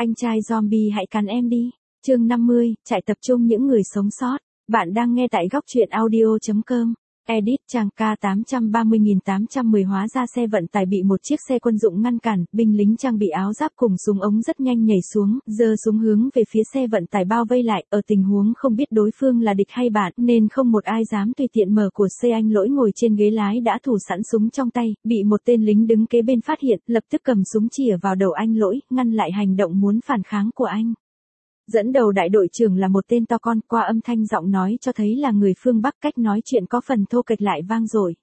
Anh trai zombie hãy cắn em đi. Chương 50, trại tập trung những người sống sót. Bạn đang nghe tại góc truyện audio.com. Edit trang K830810 hóa ra xe vận tải bị một chiếc xe quân dụng ngăn cản, binh lính trang bị áo giáp cùng súng ống rất nhanh nhảy xuống, giơ súng hướng về phía xe vận tải bao vây lại, ở tình huống không biết đối phương là địch hay bạn, nên không một ai dám tùy tiện mở của xe. Anh Lỗi ngồi trên ghế lái đã thủ sẵn súng trong tay, bị một tên lính đứng kế bên phát hiện, lập tức cầm súng chĩa vào đầu anh Lỗi, ngăn lại hành động muốn phản kháng của anh. Dẫn đầu đại đội trưởng là một tên to con, qua âm thanh giọng nói cho thấy là người phương Bắc, cách nói chuyện có phần thô kệch lại vang dội.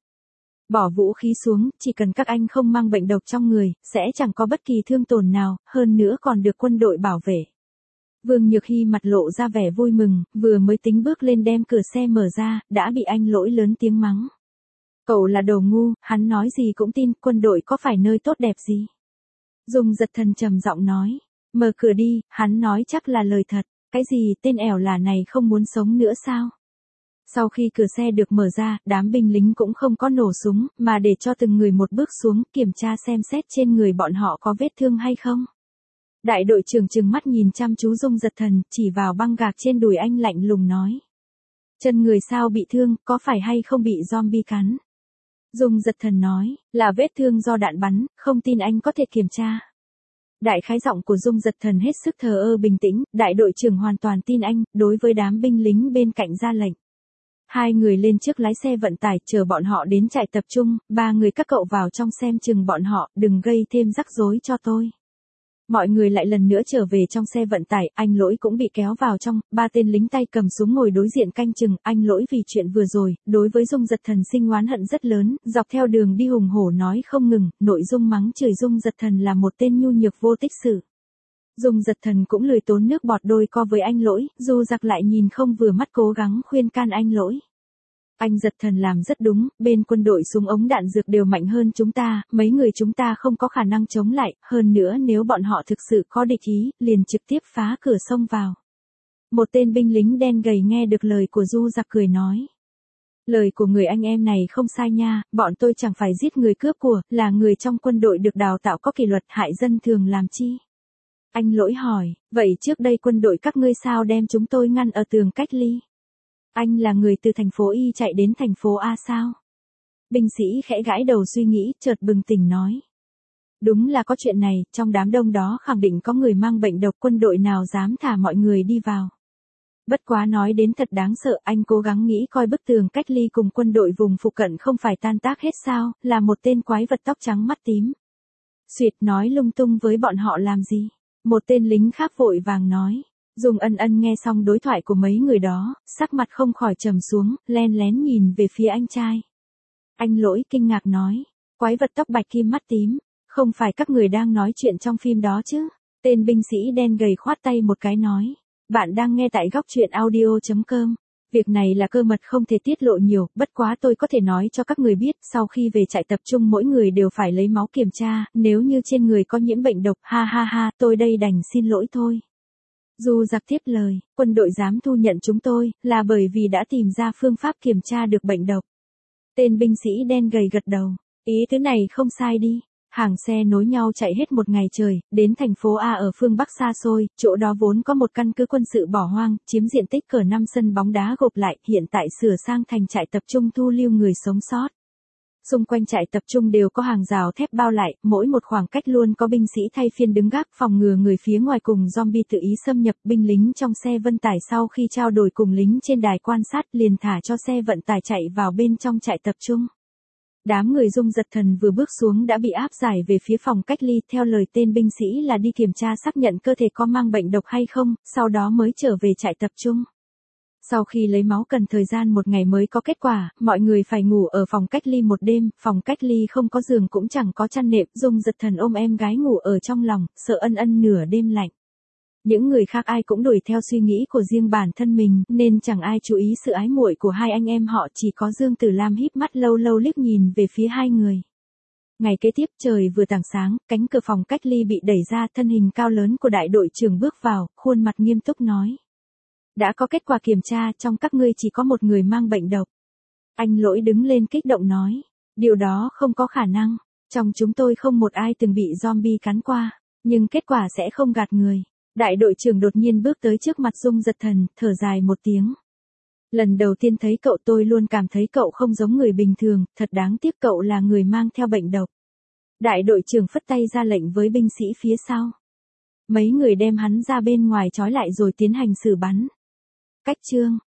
Bỏ vũ khí xuống, chỉ cần các anh không mang bệnh độc trong người, sẽ chẳng có bất kỳ thương tổn nào, hơn nữa còn được quân đội bảo vệ. Vương Nhược Hy mặt lộ ra vẻ vui mừng, vừa mới tính bước lên đem cửa xe mở ra, đã bị anh Lỗi lớn tiếng mắng. Cậu là đồ ngu, hắn nói gì cũng tin, quân đội có phải nơi tốt đẹp gì. Dung Giật Thần trầm giọng nói. Mở cửa đi, hắn nói chắc là lời thật. Cái gì, tên ẻo là này không muốn sống nữa sao? Sau khi cửa xe được mở ra, đám binh lính cũng không có nổ súng, mà để cho từng người một bước xuống, kiểm tra xem xét trên người bọn họ có vết thương hay không. Đại đội trưởng trừng mắt nhìn chăm chú Dung Giật Thần, chỉ vào băng gạc trên đùi anh lạnh lùng nói. Chân người sao bị thương, có phải hay không bị zombie cắn? Dung Giật Thần nói, là vết thương do đạn bắn, không tin anh có thể kiểm tra. Đại khái giọng của Dung Giật Thần hết sức thờ ơ bình tĩnh, đại đội trưởng hoàn toàn tin anh, đối với đám binh lính bên cạnh ra lệnh. Hai người lên trước lái xe vận tải chờ bọn họ đến trại tập trung, ba người các cậu vào trong xem chừng bọn họ, đừng gây thêm rắc rối cho tôi. Mọi người lại lần nữa trở về trong xe vận tải, anh Lỗi cũng bị kéo vào trong, ba tên lính tay cầm súng ngồi đối diện canh chừng, anh Lỗi vì chuyện vừa rồi, đối với Dung Giật Thần sinh oán hận rất lớn, dọc theo đường đi hùng hổ nói không ngừng, nội dung mắng chửi Dung Giật Thần là một tên nhu nhược vô tích sự. Dung Giật Thần cũng lười tốn nước bọt đôi co với anh Lỗi, Du Giặc lại nhìn không vừa mắt cố gắng khuyên can anh Lỗi. Anh Giật Thần làm rất đúng, bên quân đội súng ống đạn dược đều mạnh hơn chúng ta, mấy người chúng ta không có khả năng chống lại, hơn nữa nếu bọn họ thực sự có địch ý, liền trực tiếp phá cửa xông vào. Một tên binh lính đen gầy nghe được lời của Du Giặc cười nói. Lời của người anh em này không sai nha, bọn tôi chẳng phải giết người cướp của, là người trong quân đội được đào tạo có kỷ luật, hại dân thường làm chi? Anh Lỗi hỏi, vậy trước đây quân đội các ngươi sao đem chúng tôi ngăn ở tường cách ly? Anh là người từ thành phố Y chạy đến thành phố A sao? Binh sĩ khẽ gãi đầu suy nghĩ, chợt bừng tỉnh nói. Đúng là có chuyện này, trong đám đông đó khẳng định có người mang bệnh độc, quân đội nào dám thả mọi người đi vào. Bất quá nói đến thật đáng sợ, anh cố gắng nghĩ coi bức tường cách ly cùng quân đội vùng phụ cận không phải tan tác hết sao, là một tên quái vật tóc trắng mắt tím. Xuyệt nói lung tung với bọn họ làm gì? Một tên lính khác vội vàng nói. Dung Ân Ân nghe xong đối thoại của mấy người đó, sắc mặt không khỏi trầm xuống, len lén nhìn về phía anh trai. Anh Lỗi kinh ngạc nói, quái vật tóc bạch kim mắt tím, không phải các người đang nói chuyện trong phim đó chứ? Tên binh sĩ đen gầy khoát tay một cái nói, bạn đang nghe tại góc truyện audio.com. Việc này là cơ mật không thể tiết lộ nhiều, bất quá tôi có thể nói cho các người biết, sau khi về trại tập trung mỗi người đều phải lấy máu kiểm tra, nếu như trên người có nhiễm bệnh độc, ha ha ha, tôi đây đành xin lỗi thôi. Du Giặc tiếp lời, quân đội dám thu nhận chúng tôi, là bởi vì đã tìm ra phương pháp kiểm tra được bệnh độc. Tên binh sĩ đen gầy gật đầu, ý thứ này không sai đi. Hàng xe nối nhau chạy hết một ngày trời, đến thành phố A ở phương Bắc xa xôi, chỗ đó vốn có một căn cứ quân sự bỏ hoang, chiếm diện tích cỡ 5 sân bóng đá gộp lại, hiện tại sửa sang thành trại tập trung thu lưu người sống sót. Xung quanh trại tập trung đều có hàng rào thép bao lại, mỗi một khoảng cách luôn có binh sĩ thay phiên đứng gác phòng ngừa người phía ngoài cùng zombie tự ý xâm nhập. Binh lính trong xe vận tải sau khi trao đổi cùng lính trên đài quan sát liền thả cho xe vận tải chạy vào bên trong trại tập trung. Đám người Dung Giật Thần vừa bước xuống đã bị áp giải về phía phòng cách ly, theo lời tên binh sĩ là đi kiểm tra xác nhận cơ thể có mang bệnh độc hay không, sau đó mới trở về trại tập trung. Sau khi lấy máu cần thời gian một ngày mới có kết quả, mọi người phải ngủ ở phòng cách ly một đêm, phòng cách ly không có giường cũng chẳng có chăn nệm, Dung Giật Thần ôm em gái ngủ ở trong lòng, sợ Ân Ân nửa đêm lạnh. Những người khác ai cũng đuổi theo suy nghĩ của riêng bản thân mình, nên chẳng ai chú ý sự ái muội của hai anh em họ, chỉ có Dương Tử Lam híp mắt lâu lâu liếc nhìn về phía hai người. Ngày kế tiếp trời vừa tảng sáng, cánh cửa phòng cách ly bị đẩy ra, thân hình cao lớn của đại đội trưởng bước vào, khuôn mặt nghiêm túc nói. Đã có kết quả kiểm tra, trong các ngươi chỉ có một người mang bệnh độc. Anh Lỗi đứng lên kích động nói, điều đó không có khả năng, trong chúng tôi không một ai từng bị zombie cắn qua. Nhưng kết quả sẽ không gạt người. Đại đội trưởng đột nhiên bước tới trước mặt Dung Giật Thần, thở dài một tiếng. Lần đầu tiên thấy cậu tôi luôn cảm thấy cậu không giống người bình thường, thật đáng tiếc cậu là người mang theo bệnh độc. Đại đội trưởng phất tay ra lệnh với binh sĩ phía sau. Mấy người đem hắn ra bên ngoài trói lại rồi tiến hành xử bắn. Cách chương